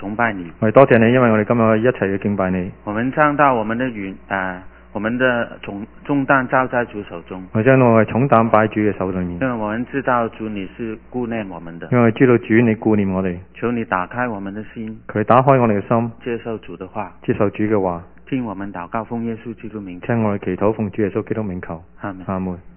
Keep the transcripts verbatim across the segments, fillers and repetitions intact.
崇拜你。 我哋多謝你，因為我哋今日一齊去敬拜你。 我們將到我們的雲啊，我們的重重擔交在主手中。 我將我哋重擔擺主嘅手裏面。 因為我們知道主你是顧念我們的。 因為知道主你顧念我哋。 求你打開我們的心。 佢打開我哋嘅心， 接受主的話。 接受主嘅話。 聽我們禱告，奉耶穌基督名求。 聽我哋祈禱，奉主耶穌基督名求。 阿門。 阿門。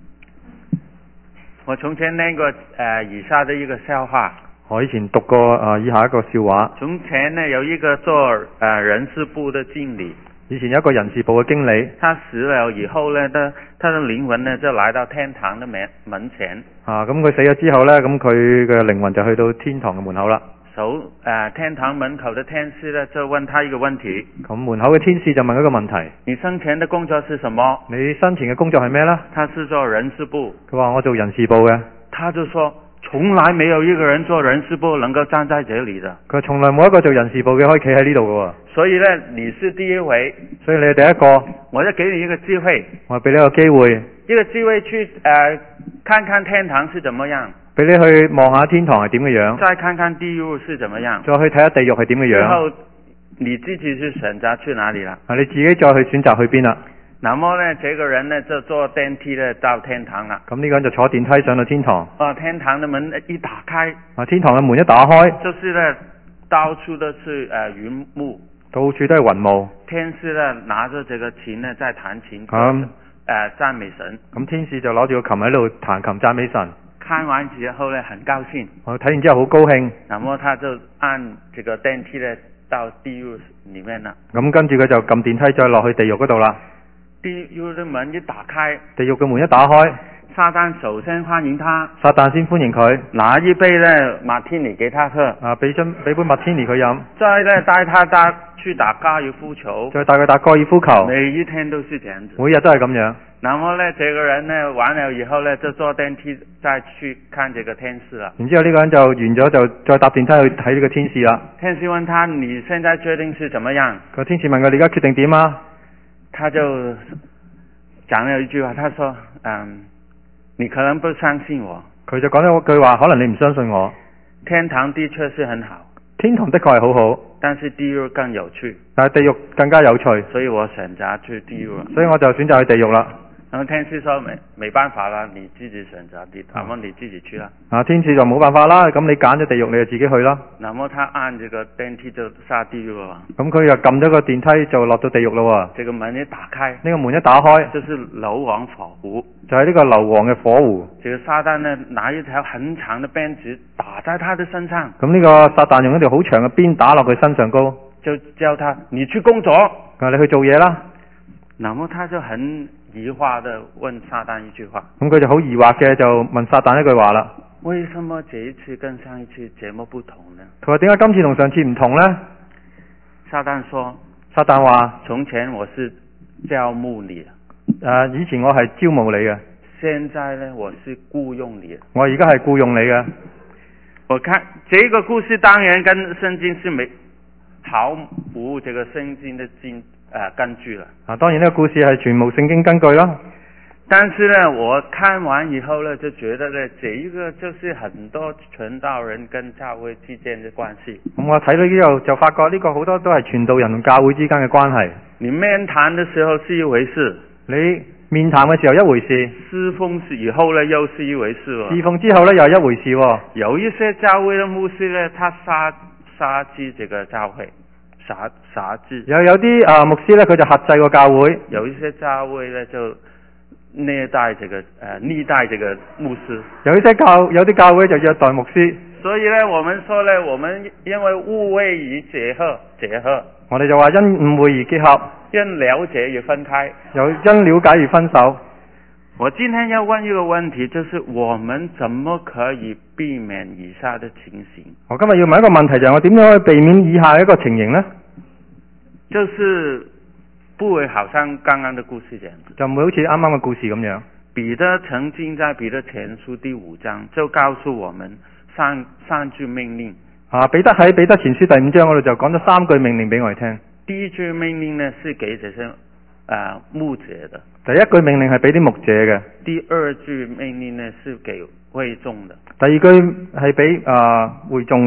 我從前聽過誒以下的一個笑話。 我以前讀過啊、呃、以下一個笑話。 從前呢有一個做誒、呃、人事部的經理。 以前有一個人事部嘅經理。 他死了以後呢，他他的靈魂呢就來到天堂的門門前。 啊，咁佢死咗之後呢，咁佢嘅靈魂就去到天堂嘅門口啦。 守誒、呃、天堂門口的天使呢就問他一個問題。 咁門口嘅天使就問一個問題： 你生前的工作是什麼？ 你生前嘅工作係咩呢？ 他是做人事部。 佢話我做人事部嘅。 他就說從來沒有一個人做人事部能夠站在這裏的。 佢從來冇一個做人事部嘅可以企喺呢度嘅。 所以呢，你是第一位。 所以你係第一個。 我就給你一個機會。 我俾你一個機會。 一個機會去誒、呃、看看天堂是怎麼樣。 俾你去望下天堂係點嘅樣。 再看看地獄是怎麼樣。 再去睇下地獄係點嘅樣。 之後你自己去選擇去哪裏啦。 啊，你自己再去選擇去邊啦。 那麼呢，這個人呢就坐電梯呢到天堂啦。 咁呢個人就坐電梯上到天堂。 啊，天堂的門一打開。 啊，天堂嘅門一打開。 就是呢，到處都是誒、呃、雲霧。 到處都係雲霧。 天使呢拿着這個琴呢在彈琴。 咁、嗯、 誒讚美神。 咁天使就攞住個琴喺度彈琴讚美神。 看完之後呢，很高興。 我睇完之後好高興。 那麼他就按這個電梯呢到地獄裏面啦。 咁跟住佢就撳電梯再落去地獄嗰度啦。 地獄的門一打開。 地獄嘅門一打開。 撒旦首先歡迎他。 撒旦先歡迎佢。 拿一杯呢馬天尼給他喝。 啊，俾樽俾杯馬天尼佢飲。 再呢帶他打去打高爾夫球。 再帶佢打高爾夫球。 每一天都是這樣子。 每日都係咁樣。 然後呢，這個人呢完了以後呢，就坐電梯再去看這個天使啦。 然之後呢個人就完咗就再搭電梯去睇呢個天使啦。 天使問他：你現在決定是怎麼樣？ 個天使問佢：你而家決定點啊？ 他就講了一句話，他說：嗯，你可能不相信我。 佢就講咗句話，可能你唔相信我。 天堂的確是很好。 天堂的確係好好。 但是地獄更有趣。 但係地獄更加有趣。 所以我選擇去地獄。 所以我就選擇去地獄啦。 然後天使說：沒沒辦法啦，你自己選擇地，那麼你自己去啦。 啊，天使就冇辦法啦，咁你揀咗地獄，你就自己去啦。 那麼他按這個電梯就下地獄啦。咁佢又撳咗個電梯就落到地獄咯。 這個門一打開， 呢個門一打開， 就是硫磺火湖， 就係呢個硫磺嘅火湖。 這個撒旦呢，拿一條很長的鞭子打在他的身上。 咁呢個撒旦用一條好長嘅鞭打落佢身上高， 就叫他你去工作， 啊，你去做嘢啦。 那麼他就很疑惑的問撒旦一句話， 咁佢就好疑惑嘅就問撒旦一句話啦。 為什麼這一次跟上一次節目不同呢？ 佢話點解今次同上次唔同呢？ 撒旦說， 撒旦話， 從前我是招募你， 誒、啊，以前我係招募你嘅， 現在呢我是僱傭你， 我而家係僱傭你嘅。 我看這個故事當然跟聖經是沒毫無這個聖經的經。誒、呃，根據了啊，當然呢個故事係全無聖經根據啦。 但是呢，我看完以後呢，就覺得呢，這一個就是很多傳道人跟教會之間的關係。 咁我睇到呢度就發覺呢個好多都係傳道人同教會之間嘅關係。 你面談的時候是一回事， 你面談嘅時候一回事， 侍奉以後呢又是一回事喎。 侍奉之後呢又係一回事喎。 有一些教會的牧師呢，他殺殺雞這個教會。殺殺雞， 有有啲啊牧師咧，佢就轄制個教會； 有一些教會咧就虐待這個誒虐待這個牧師； 有一些教有啲教會就虐待牧師。 所以咧，我們說咧，我們因為誤會而結合結合， 我哋就話因誤會而結合， 因了解而分開， 有因了解而分手。 我今天要問一個問題，就是我們怎麼可以避免以下的情形？ 我今日要問一個問題，就係我點樣可以避免以下一個情形呢？ 就是不會好像剛剛的故事這樣子， 就唔會好似啱啱嘅故事咁樣。 彼得曾經在彼得前書第五章就告訴我們三三句命令。 啊，彼得喺彼得前書第五章嗰度就講咗三句命令俾我哋聽。 第一句命令呢是給這些啊牧者的。 第一句命令係俾啲牧者嘅。 第二句命令呢是給會眾的。 第二句係俾啊會眾嘅。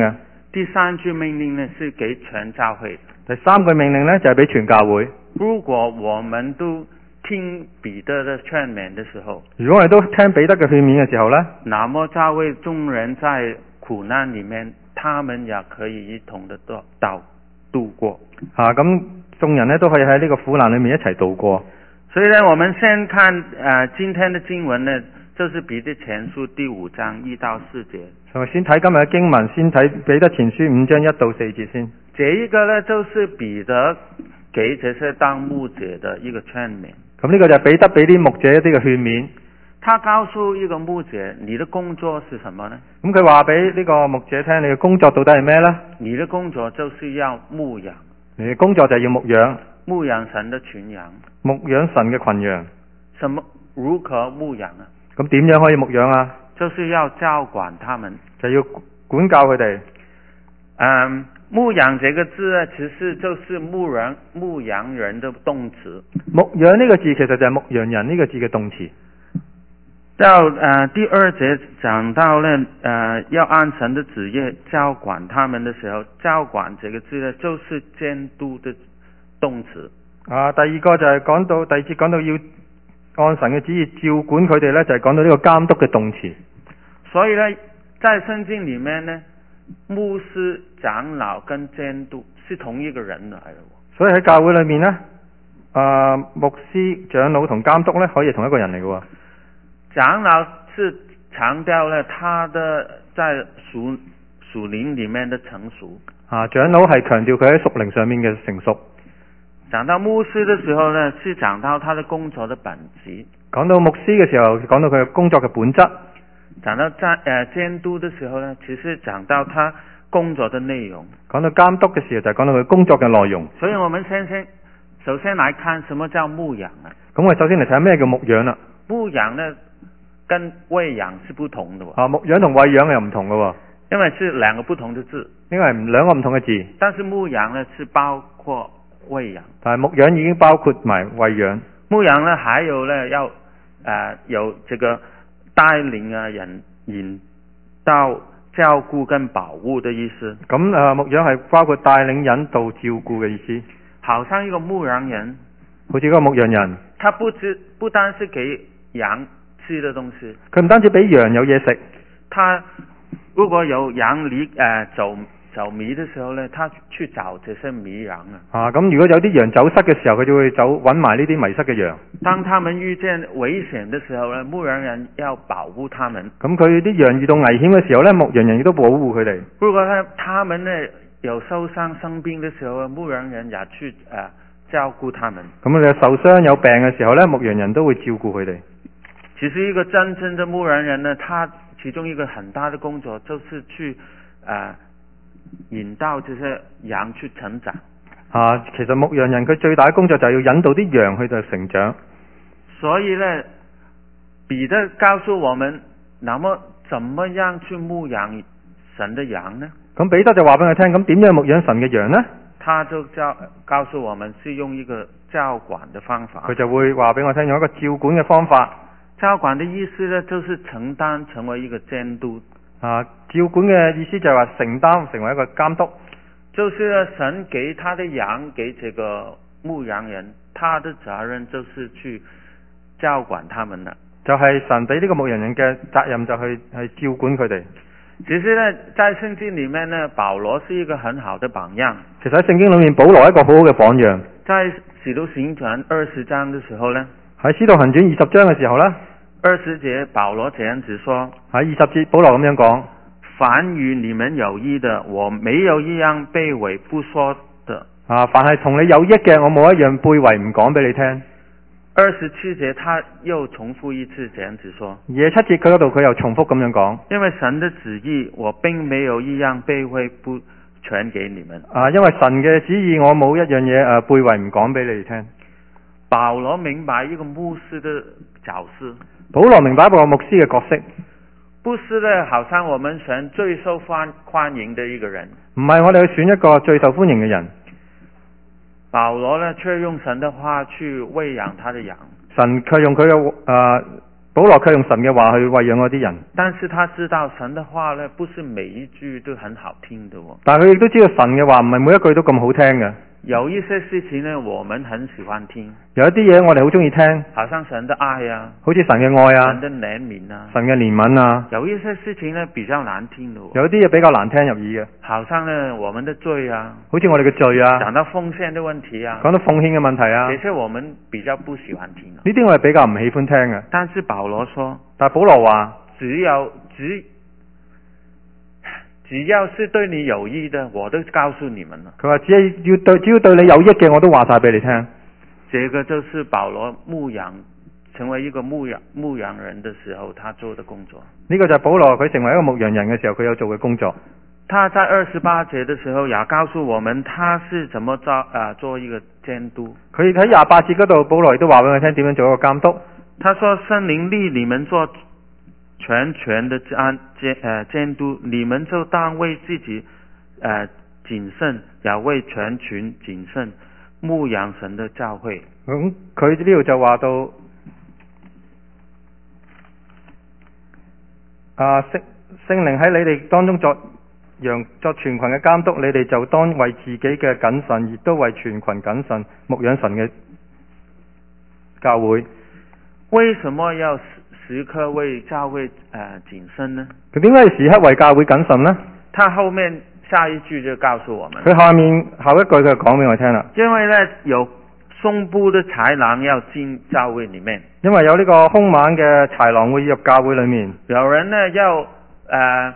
第三句命令呢是給全教會。 第三句命令呢，就係俾全教會。 如果我們都聽彼得的勸勉的時候， 如果我哋都聽彼得嘅勸勉嘅時候呢， 那麼教會眾人在苦難裏面，他們也可以一同的度度度過。 啊，咁眾人呢都可以喺呢個苦難裏面一齊度過。 所以呢，我們先看誒、呃、今天的經文呢，就是彼得前書第五章一到四節。 我先睇今日嘅經文，先睇彼得前書五章一到四節先。 這一個呢，就是彼得給這些當牧者的一個勸勉。 咁呢個就係彼得俾啲牧者一啲嘅勸勉。 他告訴一個牧者，你的工作是什麼呢？ 咁佢話俾呢個牧者聽，你嘅工作到底係咩呢？ 你的工作就是要牧養。 你嘅工作就係要牧養。 牧養神的群羊。 牧養神嘅群羊。 什麼？如何牧養啊？ 咁點樣可以牧養啊？ 就是要教管他們。 就要管教佢哋。 嗯，牧養這個字呢，其實就是牧人牧羊人的動詞。 牧養呢個字其實就係牧羊人呢個字嘅動詞。 到呃第二節講到呢，呃要按神的旨意教管他們的時候，教管這個字呢，就是監督的動詞。啊， 第二個就係講到第二節講到要按神嘅旨意照管佢哋呢，就係講到呢個監督嘅動詞。 所以呢，在聖經裏面呢，牧師、長老跟監督是同一個人嚟嘅。 所以喺教會裏面呢，啊牧師、長老同監督呢，可以係同一個人嚟嘅。 長老是強調了他的在屬屬靈裏面的成熟。 啊，長老係強調佢喺屬靈上面嘅成熟。 講到牧師的時候呢，是講到他的工作的本質。 講到牧師嘅時候，講到佢嘅工作嘅本質。 講到監誒監督的時候呢，其實講到他工作的內容。 講到監督嘅時候，就係講到佢工作嘅內容。 所以我們先先首先來看什麼叫牧養啊？ 咁我哋首先嚟睇下咩叫牧養啦。 牧養呢，跟餵養是不同的喎。 啊，牧養同餵養又唔同嘅喎。 因為是兩個不同的字。 因為係兩個唔同嘅字。 但是牧養呢是包括餵養。 但係牧養已經包括埋餵養。 牧養呢，還有呢要誒、呃、有這個帶領啊人引導照顧跟保護的意思。 咁誒、呃、牧養係包括帶領引導照顧嘅意思。 好像一個牧羊人。 好似一個牧羊人。 他不只不單是給羊吃的東西。 佢唔單止俾羊有嘢食。 他如果有羊離誒、呃、走走迷的時候呢，他去找這些迷羊啊。 啊，咁如果有啲羊走失嘅時候，佢就會走揾埋呢啲迷失嘅羊。 當他們遇見危險的時候呢，牧羊人要保護他們。 咁佢啲羊遇到危險嘅時候呢，牧羊人亦都保護佢哋。 如果呢，他們呢有受傷生病的時候，牧羊人也去誒、呃、照顧他們。 咁佢哋受傷有病嘅時候呢，牧羊人都會照顧佢哋。 其實一個真正的牧羊人呢，他其中一個很大的工作就是去誒、呃、引導這些羊去成長。 啊，其實牧羊人佢最大嘅工作就係要引導啲羊去到成長。 所以呢，彼得告訴我們，那麼怎麼樣去牧養神的羊呢？ 咁彼得就話俾佢聽，咁點樣牧養神嘅羊呢？ 他就教告訴我們是用一個照管的方法。 佢就會話俾我聽，用一個照管嘅方法。 照管的意思呢，就是承擔成為一個監督。 啊，照管嘅意思就係話承擔成為一個監督。 就是神給他的羊，給這個牧羊人，他的責任就是去照管他們啦。 就係神俾呢個牧羊人嘅責任，就去去照管佢哋。 其實呢，在聖經裏面呢，保羅是一個很好的榜樣。 其實喺聖經裏面，保羅係一個好好嘅榜樣。 在使徒行傳二十章的時候呢， 喺使徒行傳二十章嘅時候呢， 二十節保羅這樣子說， 喺二十節保羅咁樣講： 凡與你們有益的，我沒有一樣卑微不說的。 啊，凡係同你有益嘅，我冇一樣卑微唔講俾你聽。 二十七節他又重複一次這樣子說。 二十七節佢嗰度佢又重複咁樣講。 因為神的旨意，我並沒有一樣卑微不傳給你們。 啊，因為神嘅旨意，我冇一樣嘢誒卑微唔講俾你哋聽。 保羅明白一個牧師的角色。 保羅明白一個牧師嘅角色。 不是呢，好像我們選最受歡歡迎的一個人。 唔係我哋去選一個最受歡迎嘅人。 保羅呢，卻用神的話去餵養他的羊。 神卻用佢嘅誒保羅卻用神嘅話去餵養嗰啲人， 但是他知道神的話呢，不是每一句都很好聽的哦。 但係佢亦都知道神嘅話唔係每一句都咁好聽嘅。 有一些事情呢，我們很喜歡聽， 有一啲嘢我哋好中意聽， 好像神的愛啊， 好似神嘅愛啊， 神的憐憫啊。 神嘅憐憫啊。 有一些事情呢，比較難聽的哦， 有啲嘢比較難聽入耳嘅， 好像呢我們的罪啊， 好似我哋嘅罪啊， 講到奉獻的問題啊， 講到奉獻嘅問題啊， 這些我們比較不喜歡聽啊。 呢啲我係比較唔喜歡聽嘅。 但是保羅說， 但係保羅話， 只有只只要是對你有益的，我都告訴你們了。 佢話只係要對，只要對你有益嘅，我都話晒俾你聽。 這個就是保羅牧養，成為一個牧養牧羊人的時候，他做的工作。 呢個就係保羅佢成為一個牧羊人嘅時候，佢有做嘅工作。 他在二十八節的時候也告訴我們，他是怎麼做啊做一個監督。 佢喺廿八節嗰度，保羅亦都話俾我聽點樣做一個監督。 他說：聖靈立你們做全權的監監呃監督，你們就當為自己呃謹慎，也為全群謹慎，牧養神的教會。 咁佢呢度就話到，啊聖聖靈喺你哋當中作羊作全群嘅監督，你哋就當為自己嘅謹慎，亦都為全群謹慎，牧養神嘅教會。 為什麼要時時刻為教會呃謹慎呢？ 佢點解要時刻為教會謹慎呢？ 他後面下一句就告訴我們， 佢下面後一句佢就講俾我聽啦。 因為呢有凶暴的豺狼要進教會裏面， 因為有呢個兇猛嘅豺狼會入教會裏面， 有人呢要呃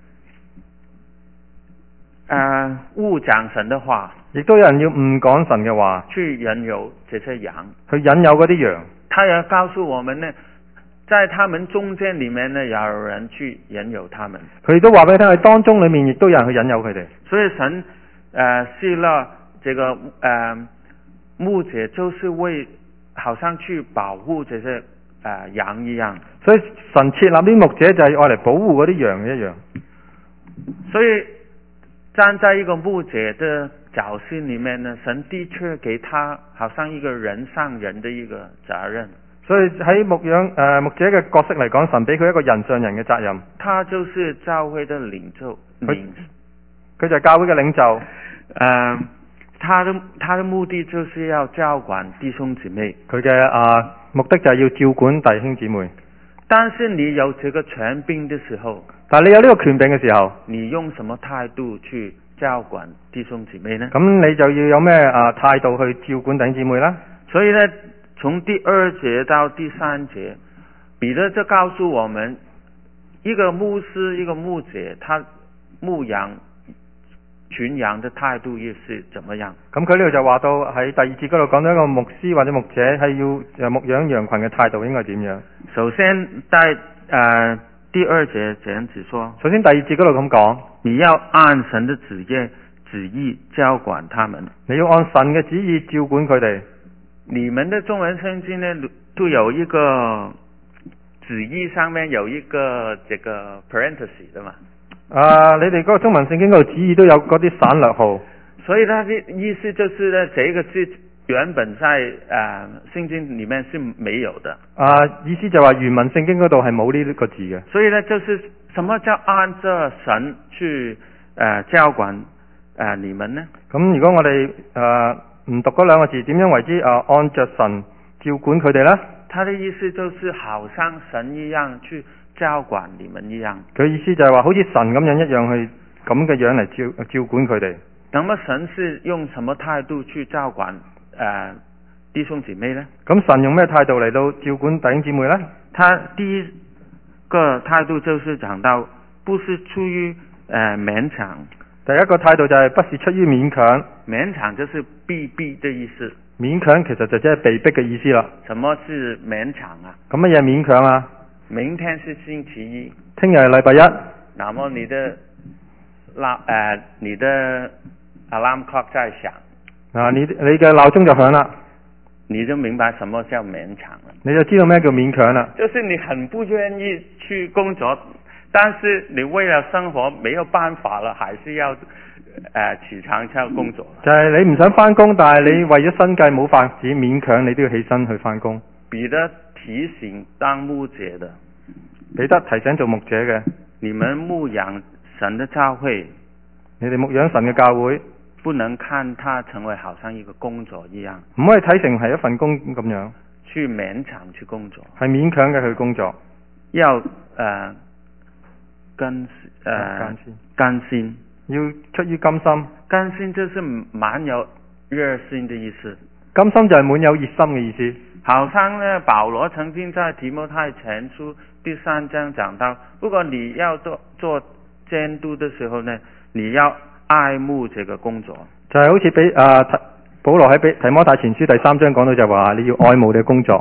呃誤講神的話， 亦都有人要誤講神嘅話， 去引誘這些羊， 去引誘嗰啲羊。 他也告訴我們呢，在他們中間裏面呢，也有人去引誘他們。 佢亦都話俾你聽，喺當中裏面亦都有人去引誘佢哋。 所以神呃設了這個呃牧者，就是為好像去保護這些呃羊一樣。 所以神設立啲牧者就係愛嚟保護嗰啲羊一樣。 所以站在一個牧者的角色裏面呢，神的確給他好像一個人上人的一個責任。 所以喺牧養誒、呃、牧者嘅角色嚟講，神俾佢一個人上人嘅責任。 他就是教會的領袖，領佢就係教會嘅領袖。 呃，他的他的目的就是要教管弟兄姊妹。 佢嘅啊目的就係要照管弟兄姊妹。 但是你有這個權柄的時候， 但係你有呢個權柄嘅時候， 你用什麼態度去教管弟兄姊妹呢？ 咁你就要有咩啊態度去照管弟兄姊妹啦。 所以呢，從第二節到第三節，彼得就告訴我們，一個牧師，一個牧者，他牧羊群羊的態度又是怎麼樣？ 咁佢呢度就話到喺第二節嗰度講到一個牧師或者牧者係要牧養羊群嘅態度應該點樣？ 首先在呃第二節這樣子說， 首先第二節嗰度咁講， 你要按神的旨意旨意教管他們， 你要按神嘅旨意照管佢哋。 你們的中文聖經呢都有一個旨意上面有一個這個 parenthesis 的嘛？ 啊，你哋嗰個中文聖經嗰度旨意都有嗰啲省略號， 所以它的意思就是呢，這個字原本在呃聖經裏面是沒有的。 啊，意思就話原文聖經嗰度係冇呢個字嘅。 所以呢，就是什麼叫按着神去呃教管呃你們呢？ 咁如果我哋誒唔讀嗰兩個字，點樣為之啊按着神照管佢哋呢？ 他的意思就是好像神一樣去教管你們一樣。 佢意思就係話好似神咁樣一樣去咁嘅樣嚟照照管佢哋。 那麼神是用什麼態度去教管誒、呃、弟兄姊妹呢？ 咁神用咩態度嚟到照管弟兄姊妹呢？ 他第一個態度就是講到，不是出於誒、呃、勉強。 第一個態度就係不是出於勉強。 勉強就是被逼的意思。 勉強其實就即係被逼嘅意思啦。 什麼是勉強啊？ 咁乜嘢勉強啊？ 明天是星期一， 聽日係禮拜一。 那麼你的鬧誒你的 alarm clock 在響。 啊，你你嘅鬧鐘就響啦。 你就明白什麼叫勉強了。 你就知道咩叫勉強啦。 就是你很不願意去工作，但是你為了生活沒有辦法了，還是要誒、呃、起床去工作。 就係、是、你唔想翻工，但係你為咗生計冇法子，勉強你都要起身去翻工。 彼得提醒當牧者的， 彼得提醒做牧者嘅， 你們牧養神的教會， 你哋牧養神嘅教會， 不能看它成為好像一個工作一樣， 唔可以睇成係一份工咁樣， 去勉強去工作， 係勉強嘅去工作， 要誒甘誒甘心， 要出於甘心， 甘心就是滿有熱心的意思， 甘心就係滿有熱心嘅意思。 好像呢，保羅曾經在提摩太前書第三章講到，如果你要做做監督的時候呢，你要愛慕這個工作， 就係好似俾啊保羅喺俾提摩太前書第三章講到就話你要愛慕你嘅工作。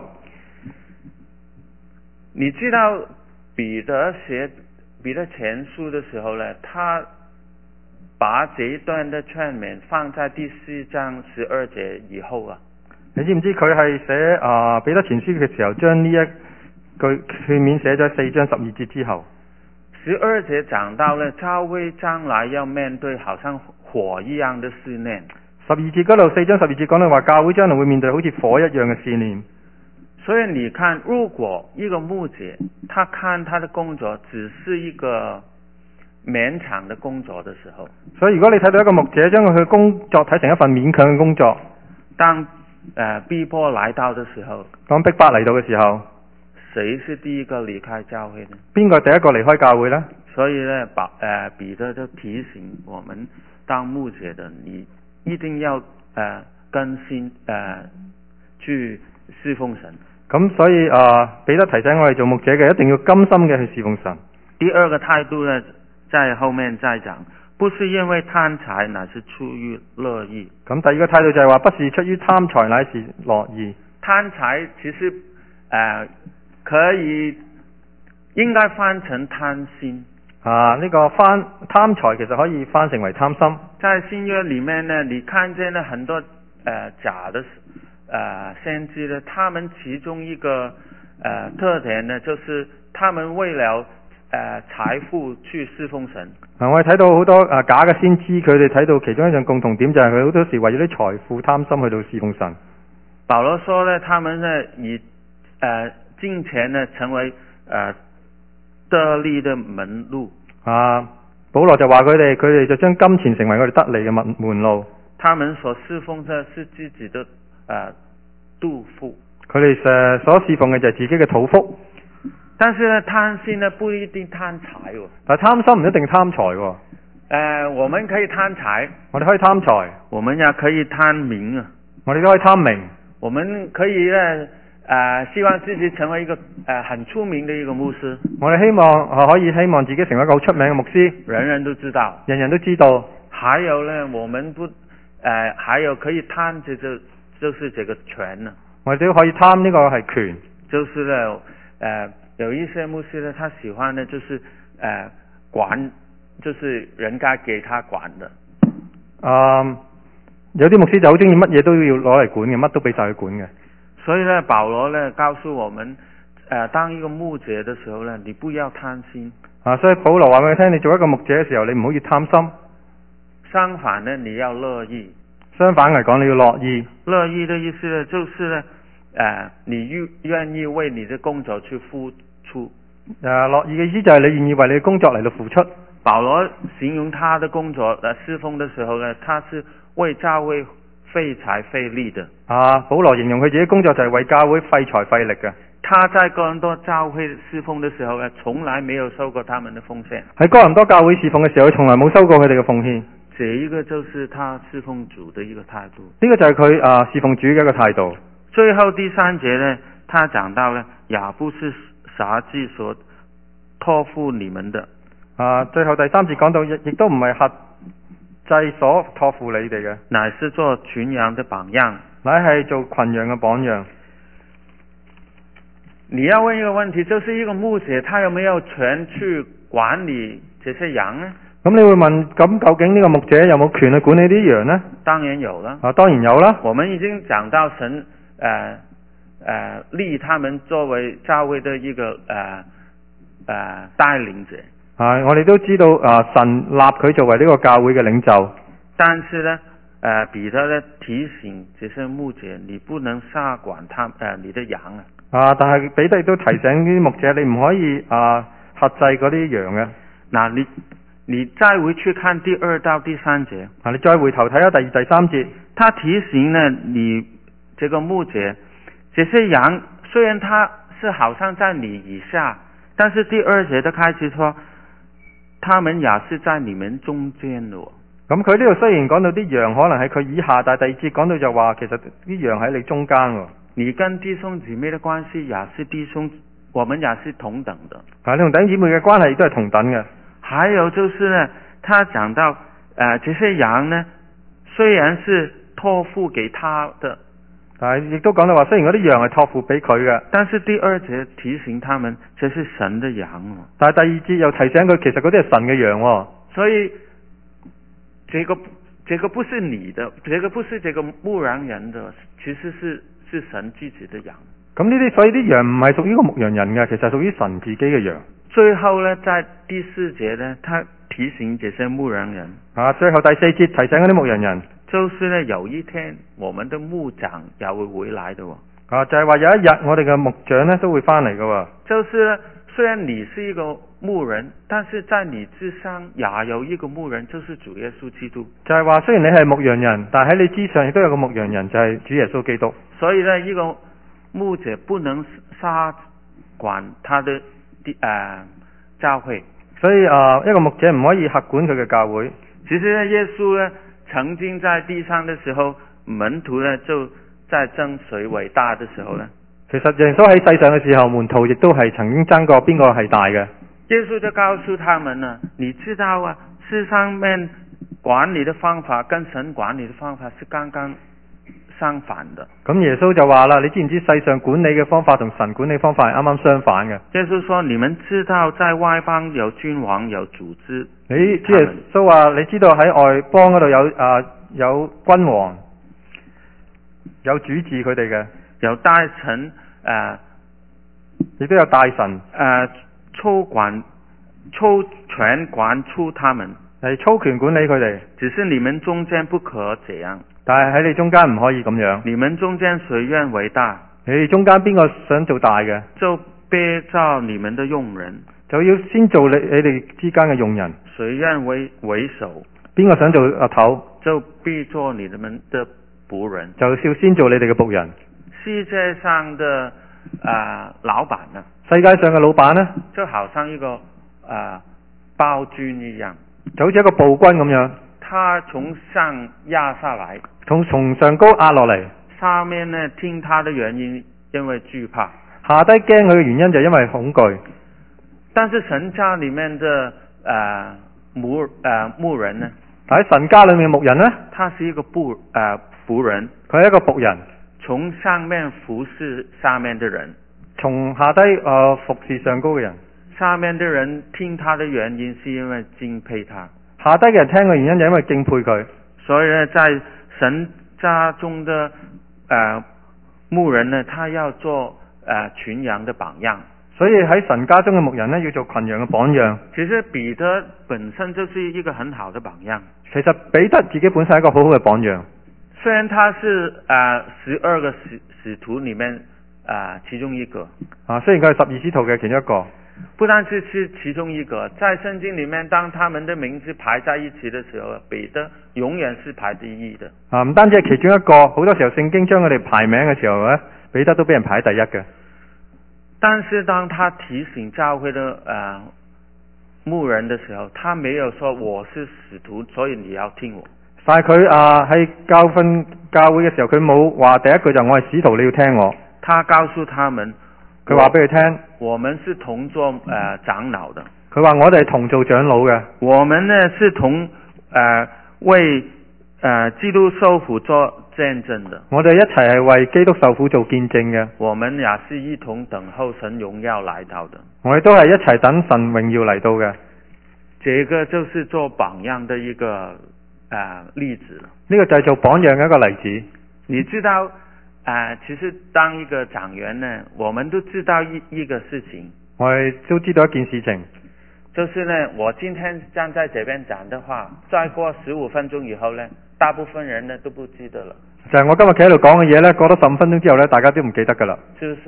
你知道彼得寫彼得前書的時候呢，他把這一段的勸勉放在第四章十二節以後啊。 你知唔知佢係寫啊彼得前書嘅時候，將呢一句勸勉寫咗四章十二節之後。 十二節講到呢，教會將來要面對好像火一樣的試煉。 十二節嗰度四章十二節講到話，教會將來會面對好似火一樣嘅試煉。 所以你看，如果一個牧者，他看他的工作只是一個勉強的工作的時候， 所以如果你睇到一個牧者將佢嘅工作睇成一份勉強嘅工作， 當誒逼迫來到的時候， 當逼迫嚟到嘅時候， 誰是第一個離開教會呢？ 邊個第一個離開教會呢？ 所以呢，把誒彼得就提醒我們當牧者的，你一定要誒、呃、更新誒、呃、去侍奉神。 咁所以啊，彼得提醒我哋做牧者嘅，一定要甘心嘅去侍奉神。 第二個態度呢，在後面再講。不是因為貪財，乃是出於樂意。 咁第二個態度就係話，不是出於貪財，乃是樂意。 貪財其實誒、呃、可以應該翻成貪心。 啊，呢、這個翻貪財其實可以翻成為貪心。 在新約裏面呢，你看見了很多誒、呃、假的誒、呃、先知呢，他們其中一個誒、呃、特點呢，就是他們為了誒財富去侍奉神。 啊，我哋睇到好多啊假嘅先知，佢哋睇到其中一樣共同點就係佢好多時為咗啲財富貪心去到侍奉神。 保羅說呢，他們呢以誒金錢呢成為誒、呃、得利的門路。啊， 保羅就話佢哋，佢哋就將金錢成為佢哋得利嘅門門路。 他們所侍奉嘅是自己的誒肚腹。佢哋誒所侍奉嘅就係自己嘅肚腹。 但是呢，貪心呢不一定貪財喎。 但係貪心唔一定貪財喎。誒、 呃，我們可以貪財， 我哋可以貪財， 我們也可以貪名啊。 我哋都可以貪名。 我們可以呢，誒、呃，希望自己成為一個誒、呃、很出名的一個牧師。 我哋希望啊可以希望自己成為一個好出名嘅牧師， 人人都知道， 人人都知道。 還有呢，我們不誒、呃，還有可以貪這個，就是這個權呢。 我哋都可以貪呢個係權， 就是呢，誒、呃。有一些牧師呢，他喜歡呢，就是誒、呃、管，就是人家給他管的。 嗯，有啲牧師就好中意乜嘢都要攞嚟管嘅，乜都俾晒佢管嘅。 所以呢，保羅呢告訴我們，誒、呃，當一個牧者的時候呢，你不要貪心。 啊，所以保羅話俾你聽，你做一個牧者嘅時候，你唔好要貪心。 相反呢，你要樂意。 相反嚟講，你要樂意。 樂意的意思呢，就是呢，誒、呃，你願願意為你的工作去付出。 誒，樂意嘅意思就係你願意為你嘅工作嚟到付出。 保羅形容他的工作誒侍奉的時候呢，他是為教會費財費力的。啊， 保羅形容佢自己工作就係為教會費財費力嘅。 他在哥林多教會侍奉的時候呢，從來沒有收過他們的奉獻。 喺哥林多教會侍奉嘅時候，佢從來冇收過佢哋嘅奉獻。 這一個就是他侍奉主的一個態度。 呢個就係佢啊侍奉主嘅一個態度。 最後第三節呢，他講到呢，也不是轄制所託付你們的。 啊，最後第三節講到，亦亦都唔係轄制所託付你哋嘅， 乃是做群羊的榜樣， 乃係做群羊嘅榜樣。 你要問一個問題，就是一個牧者，他有沒有權去管理這些羊呢？ 咁你會問，咁究竟呢個牧者有冇權去管理啲羊呢？ 當然有啦。 啊，當然有啦。 我們已經講到神誒誒、呃呃、立他們作為教會的一個誒誒、呃呃、帶領者。 啊，我哋都知道啊，神立佢作為呢個教會嘅領袖。 但是呢，誒、呃、彼得呢提醒這些牧者，你不能殺管他誒、呃、你的羊啊。 啊，但係彼得亦都提醒啲牧者，你唔可以啊轄制嗰啲羊嘅。 那你你再回去看第二到第三節， 啊，你再回頭睇下第二、第三節， 他提醒呢你這個牧者，這些羊雖然他是好像在你以下，但是第二節的開始說，他們也是在你們中間的。 咁佢呢度雖然講到啲羊可能喺佢以下，但係第二節講到就話其實啲羊喺你中間喎。 你跟弟兄姊妹的關係也是弟兄，我們也是同等的。 啊，你同弟兄姊妹嘅關係亦都係同等嘅。 還有就是呢，他講到誒、呃，這些羊呢，雖然是託付給他的， 但係亦都講到話，雖然嗰啲羊係託付俾佢嘅， 但是第二節提醒他們，這是神的羊。 但係第二節又提醒佢，其實嗰啲係神嘅羊喎。 所以，這個這個不是你的，這個不是這個牧羊人的，其實是是神自己的羊。 咁呢啲，所以啲羊唔係屬於個牧羊人嘅，其實係屬於神自己嘅羊。 最後呢，在第四節呢，他提醒這些牧羊人啊，最後第四節提醒嗰啲牧羊人， 就是呢，有一天我們的牧長也會回來的。 啊，就係話有一日我哋嘅牧長呢都會翻嚟嘅。 就是呢，雖然你是一個牧人，但是在你之上也有一個牧人，就是主耶穌基督。 就係話雖然你係牧羊人，但係喺你之上亦都有個牧羊人，就係主耶穌基督。 所以呢，一個牧者不能殺管他的誒、呃、教會。 所以啊，一個牧者唔可以轄管佢嘅教會。 其實呢，耶穌呢曾經在地上的時候，門徒呢就在爭誰為大的時候呢， 其實耶穌喺世上嘅時候，門徒亦都係曾經爭過邊個係大嘅。 耶穌就告訴他們呢，你知道啊，世上面管理的方法跟神管理的方法是剛剛相反的。 咁耶穌就話啦，你知唔知世上管理嘅方法同神管理方法係啱啱相反嘅？ 耶穌說，你們知道在外邦有君王有組織。 你主耶穌話，你知道喺外邦嗰度有啊有君王，有主治佢哋嘅， 有大臣誒，亦、 呃、都有大臣誒操管操權管束他們， 係操權管理佢哋。 只是你們中間不可這樣。 但係喺你中間唔可以咁樣。 你們中間誰願為大？ 你哋中間邊個想做大嘅？ 就別做你們的用人。 就要先做你你哋之間嘅用人。 誰願為為首？ 邊個想做阿頭？ 就必做你們的僕人。 就要先做你哋嘅僕人。 世界上的啊、呃、老闆呢？ 世界上嘅老闆呢？ 就好像一個啊、呃、暴君一樣， 就好似一個暴君咁樣。 他從上壓下來， 從從上高壓落嚟。 上面呢聽他的原因，因為懼怕； 下低驚佢嘅原因就因為恐懼。 但是神家裏面的誒牧誒牧人呢？ 喺神家裏面嘅牧人呢？ 他是一個僕誒、呃、僕人， 佢係一個僕人， 從上面服侍下面的人， 從下低誒、呃、服侍上高嘅人。 下面的人聽他的原因是因為敬佩他， 下低嘅人聽嘅原因就因為敬佩佢。 所以呢，在神家中的誒、呃、牧人呢，他要做誒、呃、群羊的榜樣。 所以喺神家中嘅牧人呢，要做群羊嘅榜樣。 其實彼得本身就是一個很好的榜樣。 其實彼得自己本身係一個好好嘅榜樣。 雖然他是誒十二個使使徒裏面誒、呃、其中一個。 啊，雖然佢係十二使徒嘅其中一個。 不單是是其中一個，在聖經裏面，當他們的名字排在一起的時候，彼得永遠是排第一的。 啊，唔單止係其中一個，好多時候聖經將佢哋排名嘅時候咧，彼得都俾人排第一嘅。 但是當他提醒教會的誒、呃、牧人的時候，他沒有說我是使徒，所以你要聽我。 但係佢啊喺教訓教會嘅時候，佢冇話第一句就我係使徒，你要聽我。 他告訴他們， 佢話俾佢聽， 我們是同做誒、呃、長老的。 佢話我哋係同做長老嘅。 我們呢是同誒、呃、為誒、呃、基督受苦做見證的。 我哋一齊係為基督受苦做見證嘅。 我們也是一同等候神榮耀來到的。 我哋都係一齊等神榮耀嚟到嘅。 這個就是做榜樣的一個誒、呃、例子。 呢個就係做榜樣嘅一個例子。 你知道誒、呃，其實當一個長員呢，我們都知道一一個事情。 我哋都知道一件事情， 就是呢，我今天站在這邊講的話，再過十五分鐘以後呢，大部分人呢都不記得了。 就係我今日企喺度講嘅嘢呢，過咗十五分鐘之後呢，大家都唔記得噶啦。 是不是啊？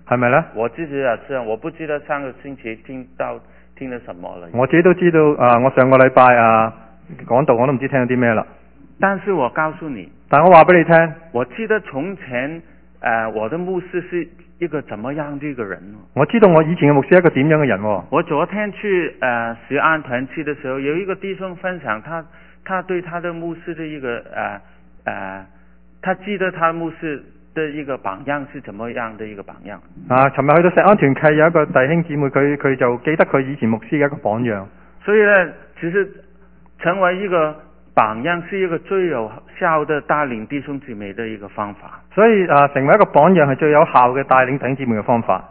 係咪呢？ 我自己也是，我不記得上個星期聽到聽了什麼了。 我自己都知道啊，我上個禮拜啊講道我都唔知聽咗啲咩啦。 但是我告訴你， 但我話俾你聽， 我記得從前，呃，我的牧師是一個怎麼樣的一個人。 我知道我以前嘅牧師係一個點樣嘅人喎。 我昨天去呃石安團契的時候，有一個弟兄分享他他對他的牧師的一個呃呃，他記得他牧師的一個榜樣是怎麼樣的一個榜樣。 啊，尋日去到石安團契有一個弟兄姊妹，佢佢就記得佢以前牧師嘅一個榜樣。 所以呢，其實成為一個榜樣是一個最有效的帶領弟兄姊妹的一個方法。 所以啊，成為一個榜樣係最有效嘅帶領弟兄姊妹嘅方法。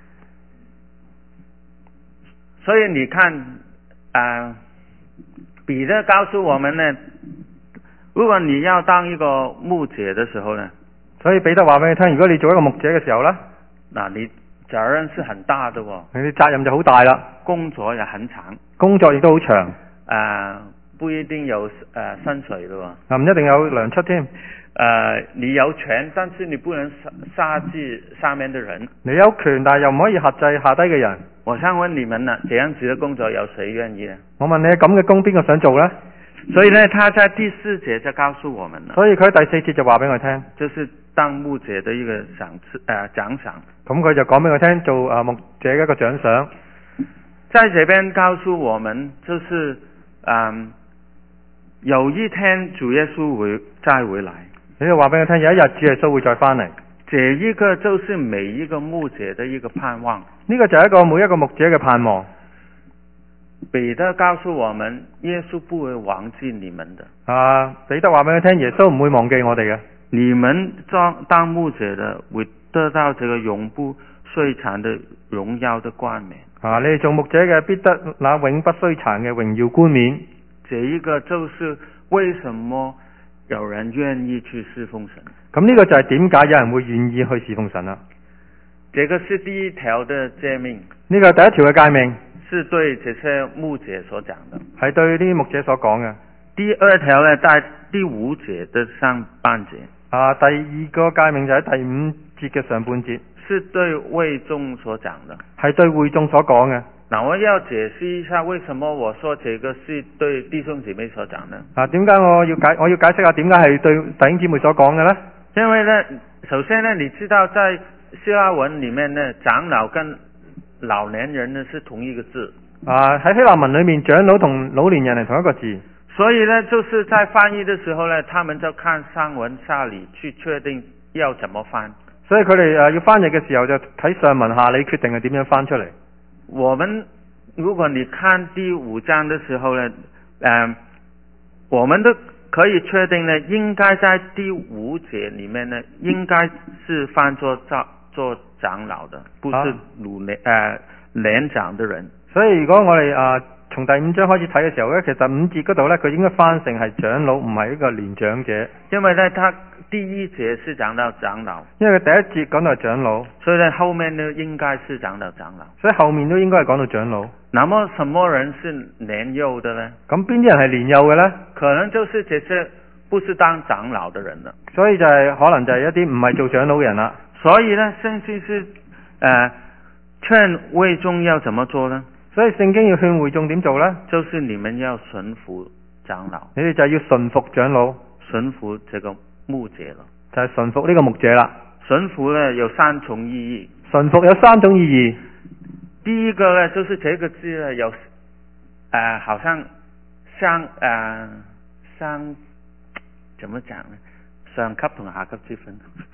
所以你看，啊、呃，彼得告訴我們呢，如果你要當一個牧者的時候呢， 所以彼得話俾你聽，如果你做一個牧者嘅時候呢， 嗱，你責任是很大的喎， 你責任就好大啦， 工作也很長， 工作亦都好長。 啊，不一定有呃薪水的喎， 啊，唔一定有糧出添。 呃，你有權，但是你不能殺制上面的人。 你有權，但係又唔可以轄制下低嘅人。 我想問你們呢，這樣子的工作有誰願意呢？ 我問你，咁嘅工邊個想做呢？ 所以呢，他在第四節就告訴我們了。 所以佢喺第四節就話俾我聽， 就是當牧者的一個賞賜呃獎賞。 咁佢就講俾我聽，做啊牧者嘅一個獎賞。 在這邊告訴我們，就是嗯，有一天主耶穌會再回來。 你就話俾我聽，有一日主耶穌會再翻嚟。 這一個就是每一個牧者的一個盼望。 呢個就係一個每一個牧者嘅盼望。 彼得告訴我們，耶穌不會忘記你們的。 啊，彼得話俾我聽，耶穌唔會忘記我哋嘅。 你們當當牧者的會得到這個永不衰殘的榮耀的冠冕。 啊，你哋做牧者嘅必得那永不衰殘嘅榮耀冠冕。 這一個就是為什麼有人願意去侍奉神。 咁呢個就係點解有人會願意去侍奉神啦？ 這個是第一條的誡命。 呢個係第一條嘅誡命， 是對這些牧者所講的， 係對呢啲牧者所講嘅。 第二條呢，在第五節的上半節。 啊，第二個誡命就喺第五節嘅上半節， 是對會眾所講的， 係對會眾所講嘅。 嗱，我要解釋一下，為什麼我說這個是對弟兄姊妹所講的。 啊，點解我要解我要解釋下點解係對弟兄姊妹所講嘅呢？ 因為呢，首先呢，你知道在希臘文裏面呢，長老跟老年人呢是同一個字。 啊，喺希臘文裏面，長老同老年人係同一個字。 所以呢，就是在翻譯的時候呢，他們就看上文下理去確定要怎麼翻。 所以佢哋誒要翻譯嘅時候就睇上文下理，決定係點樣翻出嚟。 我們如果你看第五章的時候呢，呃，我們都可以確定呢，應該在第五節裏面呢，應該是翻作做做長老的，不是老年誒年長的人。 所以如果我哋啊從第五章開始睇嘅時候呢，其實五節嗰度呢，佢應該翻成係長老，唔係一個年長者。因為呢，他第一節是講到長老，因為佢第一節講到係長老，所以呢後面呢應該是講到長老，所以後面都應該係講到長老。那麼什麼人是年幼的呢？咁邊啲人係年幼嘅呢？可能就是這些不是當長老的人了。所以就係、是、可能就係一啲唔係做長老嘅人啦。所以呢，聖經是誒、呃、勸會眾要怎麼做呢？所以聖經要勸會眾點做呢？就是你們要順服長老，你哋就要順服長老，順服這個牧者了，就係順服呢個牧者啦。順服呢有三重意義，順服有三種意義。第一個呢，就是這個字呢有，呃，好像上呃上怎麼講呢？上級同下級之分。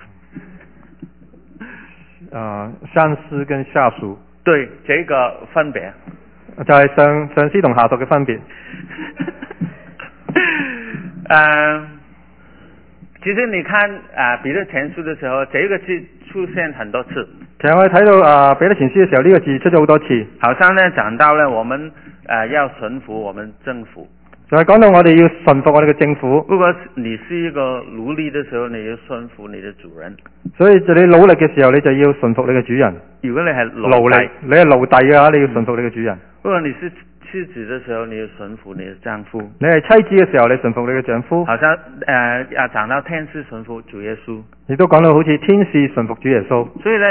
呃，上司跟下屬。對，這個分別就係上上司同下屬嘅分別。呃，其實你看啊，彼得前書的時候，這個字出現很多次。其實我哋睇到啊，彼得前書嘅時候，呢、這個字出咗好多次。好像呢講到呢，我們誒、呃、要順服我們政府。就係講到我哋要順服我哋嘅政府。如果你是一個奴隸嘅時候，你要順服你嘅主人。所以就你努力嘅時候，你就要順服你嘅主人。如果你係奴隸，你係奴隸嘅話，你要順服你嘅主人。如果你是妻子嘅時候，你要順服你嘅丈夫。你係妻子嘅時候，你順服你嘅丈夫。好像誒啊，講到天使順服主耶穌，亦都講到好似天使順服主耶穌。所以呢，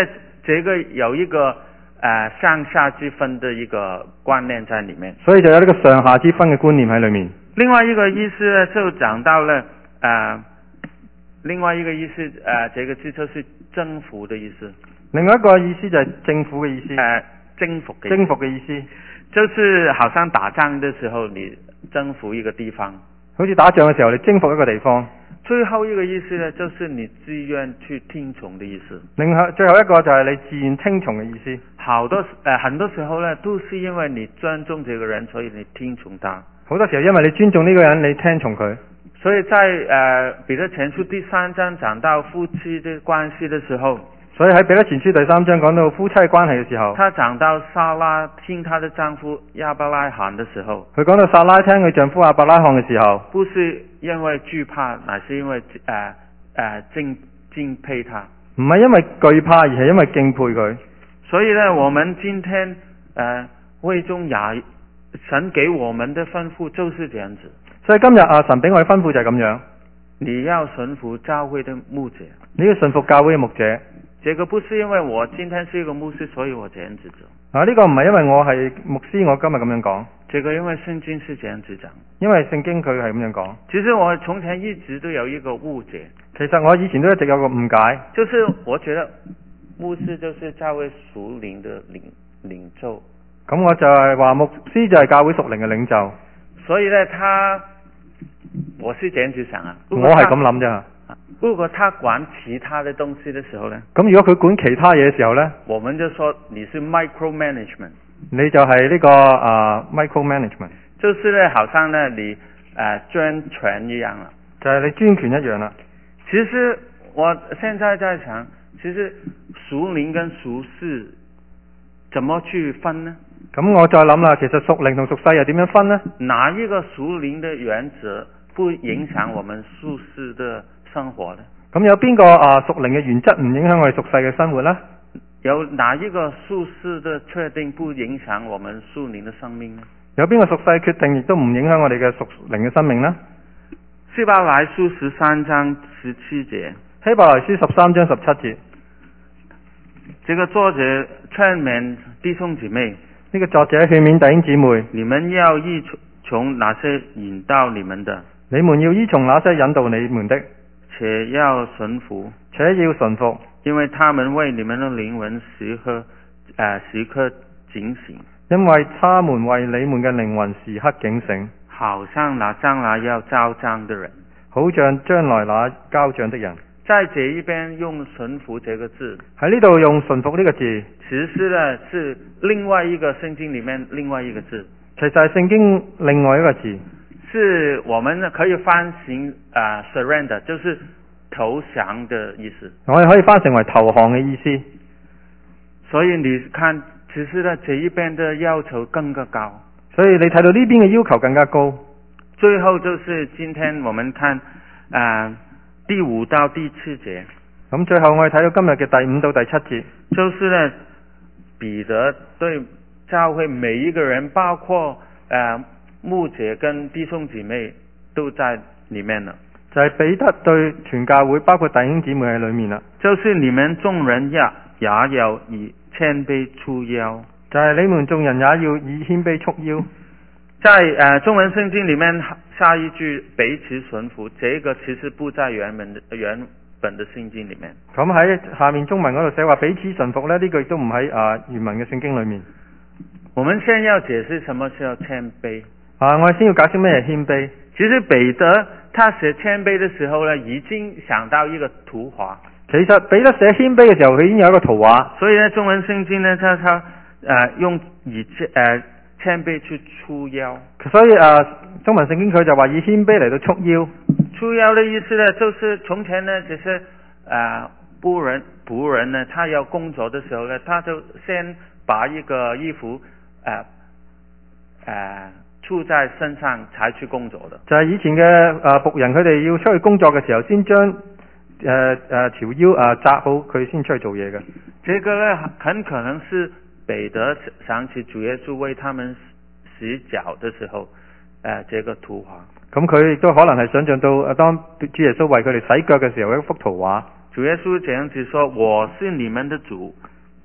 這個有一個呃上下之分的一個觀念在裏面。 所以就有呢個上下之分嘅觀念喺裏面。 另外一個意思呢，就講到了呃另外一個意思呃這個字就是征服的意思。 另外一個意思就係政府嘅意思。 呃征服嘅征服嘅意思， 就是好像打仗的時候你征服一個地方， 好似打仗嘅時候你征服一個地方。 最後一個意思呢，就是你自願去聽從的意思。 另外最後一個就係你自願聽從嘅意思。 好多呃很多時候呢，都是因為你尊重這個人，所以你聽從他。 好多時候因為你尊重呢個人，你聽從佢。 所以在呃彼得前書第三章講到夫妻的關係的時候， 所以喺彼得前書第三章講到夫妻關係嘅時候， 他講到撒拉聽她的丈夫亞伯拉罕的時候， 佢講到撒拉聽佢丈夫亞伯拉罕嘅時候， 不是因為懼怕，乃是因為呃呃敬敬佩他。 唔係因為懼怕，而係因為敬佩佢。 所以呢，我們今天呃會眾也神給我們的吩咐就是這樣子。 所以今日啊，神俾我哋吩咐就係咁樣。 你要順服教會的牧者， 你要順服教會嘅牧者。 這個不是因為我今天是一個牧師，所以我這樣子做。 啊，呢個唔係因為我係牧師，我今日咁樣講。 這個因為聖經是這樣子講。 因為聖經佢係咁樣講。 其實我從前一直都有一個誤解。 其實我以前都一直有個誤解， 就是我覺得牧師就是教會屬靈的領領袖。 咁我就係話牧師就係教會屬靈嘅領袖。 所以呢，他我是這樣子想啊。 我係咁諗啫。 如果他管其他的東西的時候呢， 咁如果佢管其他嘢嘅時候呢， 我們就說你是 micro management， 你就係呢、這個啊、uh, micro management， 就是呢，好像呢你誒專權一樣啦， 就係你專權一樣啦。 其實我現在在想，其實屬靈跟屬世怎麼去分呢？ 咁我再諗啦，其實屬靈同屬世又點樣分呢？ 哪一個屬靈的原則不影響我們屬世的生活呢？ 咁有邊個啊屬靈嘅原則唔影響我哋屬世嘅生活呢？ 有哪一個屬世的確定不影響我們屬靈的生命呢？ 有邊個屬世決定亦都唔影響我哋嘅屬靈嘅生命呢？ 希伯來書十三章十七節。 希伯來書十三章十七節。 這個作者勸勉弟兄姊妹， 呢個作者勸勉弟兄姊妹， 你們要依從那些引導你們的， 你們要依從那些引導你們的， 且要順服， 且要順服， 因為他們為你們的靈魂時刻誒時刻警醒， 因為他們為你們嘅靈魂時刻警醒， 好像那將來要交賬的人， 好像將來那交賬的人。 在這一邊用順服這個字， 喺呢度用順服呢個字， 其實呢是另外一個聖經裏面另外一個字， 其實係聖經另外一個字， 是我們可以翻成啊、uh, surrender，就是投降的意思。 我哋可以翻成為投降嘅意思。 所以你看，其實呢這一邊的要求更加高， 所以你睇到呢邊嘅要求更加高。 最後就是今天我們看啊。呃第五到第七節， 咁最後我哋睇到今日嘅第五到第七節， 就是呢彼得對教會每一個人，包括誒、呃、牧者跟弟兄姊妹都在裏面啦。 就係彼得對全教會，包括弟兄姊妹喺裏面啦。 就是你們眾人也也要以謙卑束腰， 就係你們眾人也要以謙卑束腰。 在誒、呃、中文聖經裏面下一句彼此順服，這個其實不在原本的原本的聖經裏面。 咁喺下面中文嗰度寫話彼此順服咧，呢句亦都唔喺啊原文嘅聖經裏面。 我們先要解釋什麼叫謙卑。 啊，我哋先要解釋咩係謙卑。 其實彼得他寫謙卑的時候呢，已經想到一個圖畫。 其實彼得寫謙卑嘅時候，佢已經有一個圖畫。 所以呢，中文聖經呢，他他誒用以誒。謙卑去束腰， 所以啊，中文聖經佢就話以謙卑嚟到束腰。 束腰的意思呢，就是從前呢，其實啊僕人僕人呢，他要工作的時候呢，他就先把一個衣服誒誒束在身上，才去工作的。 就係以前嘅啊僕人，佢哋要出去工作嘅時候，先將誒誒條腰啊紮好，佢先出去做嘢嘅。 這個呢，很可能是。彼得想起主耶穌為他們洗腳的時候，誒、呃，這個圖畫。 咁佢亦都可能係想象到，當主耶穌為佢哋洗腳嘅時候，一幅圖畫。 主耶穌這樣子說：我是你們的主。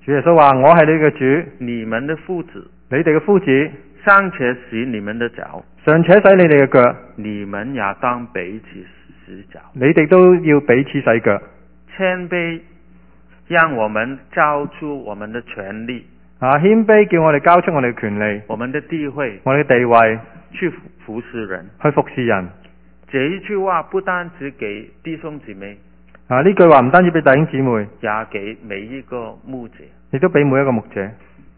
主耶穌話：我係你嘅主， 你們的夫子， 你哋嘅夫子， 尚且洗你們的腳， 尚且洗你哋嘅腳， 你們也當彼此洗腳。 你哋都要彼此洗腳。 謙卑讓我們交出我們的權利， 啊，謙卑叫我哋交出我哋嘅權利， 我們的地位， 我哋嘅地位， 去服侍人。 去服侍人。 這一句話不單只給弟兄姊妹， 啊，呢句話唔單止俾弟兄姊妹， 也給每一個牧者。 亦都俾每一個牧者。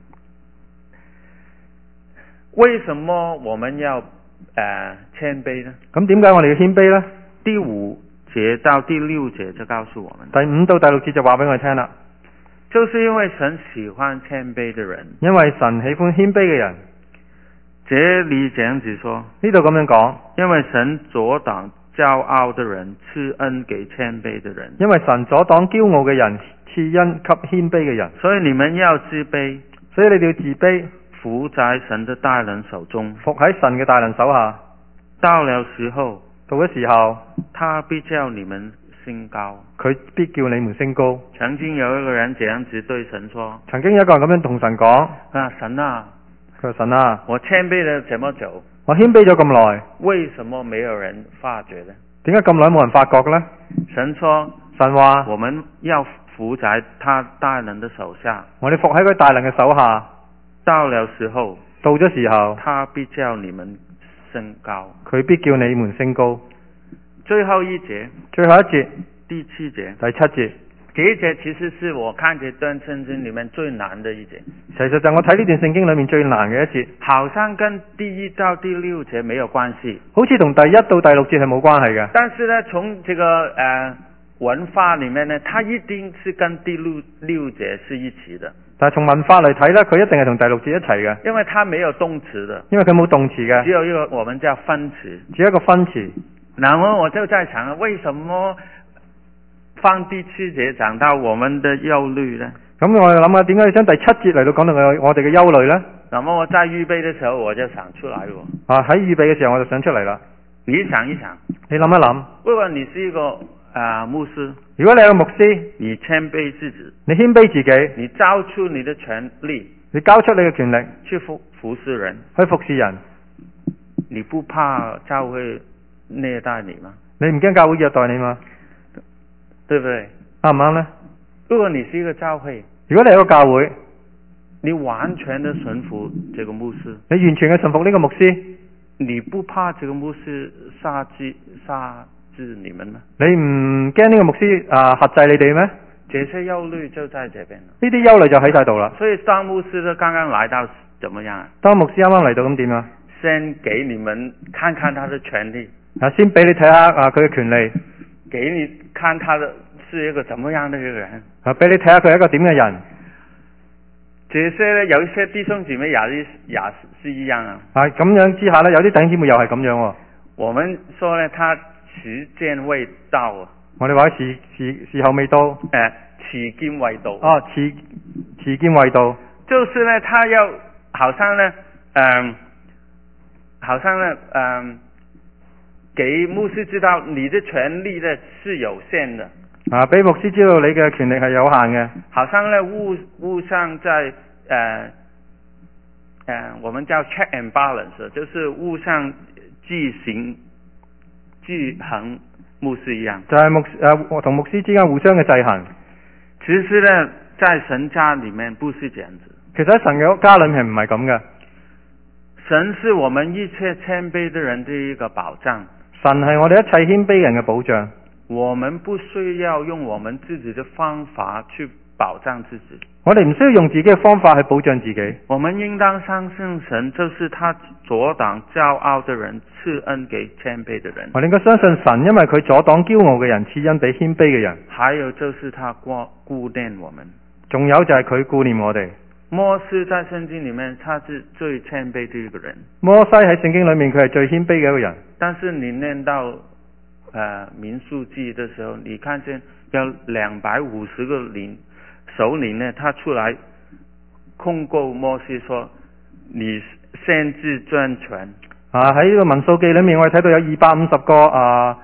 為什麼我們要誒謙卑呢？ 咁點解我哋要謙卑呢？ 第五節到第六節就告訴我們， 第五到第六節就話俾我哋聽啦。 就是因為神喜歡謙卑的人。 因為神喜歡謙卑嘅人。 這裏這樣子說， 呢度咁樣講， 因為神阻擋驕傲的人，賜恩給謙卑的人。 因為神阻擋驕傲嘅人，賜恩給謙卑嘅人。 所以你們要自卑， 所以你哋要自卑， 服在神的大能手中， 服喺神嘅大能手下。 到了時候， 到咗時候， 他必叫你們升高。 佢必叫你們升高。 曾經有一個人這樣子對神說， 曾經有一個人咁樣同神講： 啊，神啊， 佢話神啊， 我謙卑了這麼久， 我謙卑咗咁耐， 為什麼沒有人發覺呢？ 點解咁耐冇人發覺呢？ 神說， 神話我們要服在他大能的手下， 我哋服喺佢大能嘅手下。 到了時候， 到咗時候， 他必叫你們升高。 佢必叫你們升高。 最後一節， 最後一節， 第七節， 第七節， 這一節其實是我看這段聖經裏面最難的一節。 其實就我睇呢段聖經裏面最難嘅一節， 好像跟第一到第六節沒有關係， 好似同第一到第六節係冇關係嘅。 但是呢，從這個呃文化裏面呢，它一定是跟第六六節是一起的。 但係從文化嚟睇呢，佢一定係同第六節一齊嘅， 因為它沒有動詞的， 因為佢冇動詞嘅， 只有一個我們叫分詞， 只有一個分詞。 然後我就在想，為什麼放第七節講到我們的憂慮呢？ 咁我諗下，點解要將第七節嚟到講到我哋嘅憂慮呢？ 那麼我在預備的時候，我就想出來了。 啊，喺預備嘅時候我就想出嚟啦。 你想一想， 你諗一諗， 如果你是一個啊、呃、牧師， 如果你係個牧師， 你謙卑自己， 你謙卑自己， 你交出你的權利， 你交出你嘅權力去服服侍人， 去服侍人， 你不怕教會虐待你嗎？ 你唔驚教會虐待你嗎？ 對不對？ 啱唔啱呢？ 如果你是一個教會， 如果你係一個教會， 你完全的順服這個牧師， 你完全嘅順服呢個牧師， 你不怕這個牧師殺制殺制你們嗎？ 你唔驚呢個牧師啊轄制你哋咩？ 這些憂慮就在這邊了。 呢啲憂慮就喺晒度啦。 所以當牧師的剛剛來到，怎麼樣啊？ 當牧師啱啱嚟到咁點啊？ 先給你們看看他的權利， 啊，先俾你睇下啊佢嘅權利， 給你看他的是一個怎麼樣的一個人， 啊，俾你睇下佢係一個點嘅人。 這些呢，有一些弟兄姊妹也是也是一樣啊。 啊，咁樣之下呢，有啲弟兄姊妹又係咁樣喎。 我們說呢，他時間未到啊。 我哋話時時時候未到。誒、 呃，時間未到。 哦，時時間未到。 就是呢，他要好像呢，嗯、呃，好像呢，嗯、呃，給牧師知道你的權利呢是有限的。 啊，俾牧師知道你嘅權力係有限嘅。 好像呢，互互相在，呃，呃，我們叫 check and balance，就是互相制行、制衡牧師一樣。 就係牧誒同牧師之間互相嘅制衡。 其實呢，在神家裏面不是這樣子。 其實喺神嘅家裏面唔係咁嘅。 神是我們一切謙卑的人的一個保障。 神係我哋一切謙卑人嘅保障。 我們不需要用我們自己的方法去保障自己。 我哋唔需要用自己嘅方法去保障自己。 我們應當相信神，就是他阻擋驕傲的人，賜恩給謙卑的人。 我哋應該相信神，因為佢阻擋驕傲嘅人，賜恩俾謙卑嘅人。 還有就是他顧顧念我們。 仲有就係佢顧念我哋。 摩西在聖經裏面，他是最謙卑的一個人。摩西喺聖經裏面，佢係最謙卑嘅一個人。 但是你念到呃民數記的時候，你看見有兩百五十個領首領呢，他出來控告摩西說：你擅自專權。 啊，喺呢個民數記裏面，我哋睇到有二百五十個啊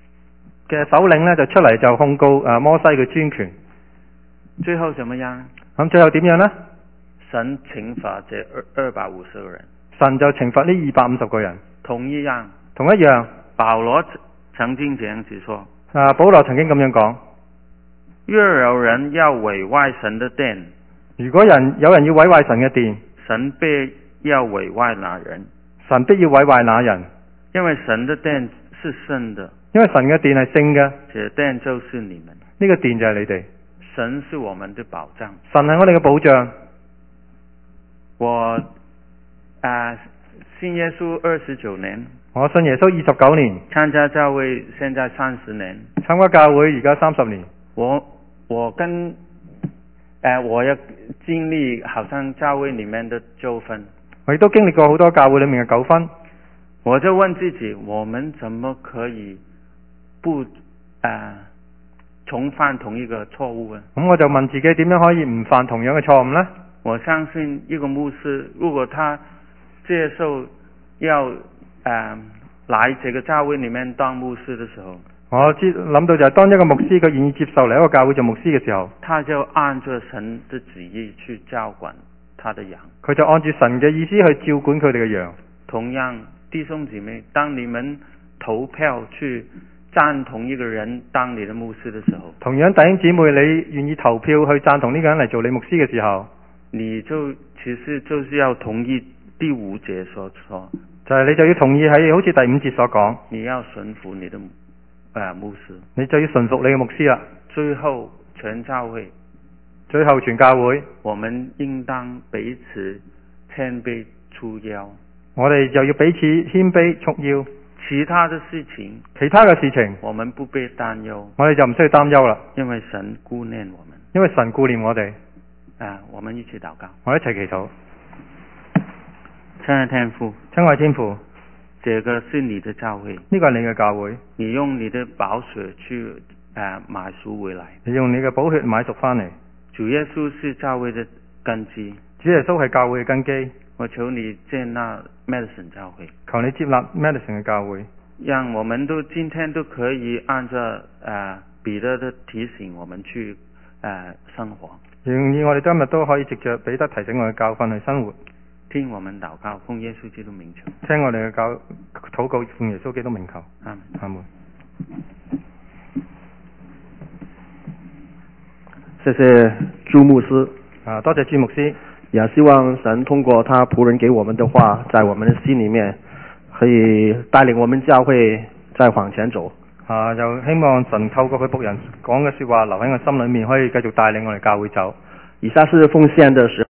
嘅首領呢，就出嚟就控告啊摩西嘅專權。 最後怎麼樣？ 咁最後點樣呢？ 神懲罰這二二百五十個人。 神就懲罰呢二百五十個人。 同一樣， 同一樣， 保羅曾經這樣子說。 啊，保羅曾經咁樣講： 若有人要毀壞神的殿， 如果人有人要毀壞神嘅殿， 神必要毀壞那人。 神必要毀壞那人， 因為神的殿是聖的。 因為神嘅殿係聖嘅， 這殿就是你們。 呢個殿就係你哋。 神是我們的保障。 神係我哋嘅保障。 我啊信耶穌二十九年。 我信耶穌二十九年。 參加教會現在三十年。 參加教會而家三十年。 我我跟誒、呃、我要經歷好像教會裡面的糾紛。我亦都經歷過好多教會裡面嘅糾紛。我就問自己，我們怎麼可以不啊重犯同一個錯誤呢？咁我就問自己，點樣可以唔犯同樣嘅錯誤呢？我相信一個牧師，如果他接受要誒、呃、來這個教會裡面當牧師的時候，我知諗到就係當一個牧師佢願意接受嚟一個教會做牧師嘅時候，他就按照神的旨意去照管他的羊。佢就按住神嘅意思去照管佢哋嘅羊。同樣，弟兄姊妹，當你們投票去贊同一個人當你的牧師的時候，同樣弟兄姊妹，你願意投票去贊同呢個人嚟做你牧師嘅時候，你就其實就是要同意第五節所說，就係你就要同意喺好似第五節所講，你要順服你的誒、呃、牧師，你就要順服你嘅牧師啦。最後全教會，最後全教會，我們應當彼此謙卑束腰。我哋就要彼此謙卑束腰。其他的事情，其他嘅事情，我們不必擔憂。我哋就唔需要擔憂啦，因為神顧念我們。因為神顧念我哋。啊，我們一起禱告。我哋一齊祈禱。親愛天父，親愛天父，這個是你的教會，呢個係你嘅教會。你用你的寶血去誒、呃、買贖回來。你用你嘅寶血買贖翻嚟。主耶穌是教會的根基。主耶穌係教會嘅根基。我求你接納 Medicine 教會，求你接納 Medicine 嘅教會，讓我們都今天都可以按照誒、呃、彼得的提醒，我們去誒、呃、生活。願意我哋今日都可以藉着彼得提醒我哋教訓去生活。聽我們禱告，奉耶穌基督名求。聽我哋嘅教禱告，奉耶穌基督名求。阿門。阿門。 謝謝朱牧師。 啊，多謝朱牧師。 也希望神通過他僕人給我們的話，在我們的心裏面，可以帶領我們教會再往前走。 啊，就希望神透過佢僕人講嘅說話，留喺我心裏面，可以繼續帶領我哋教會走。 以下是奉獻的時候。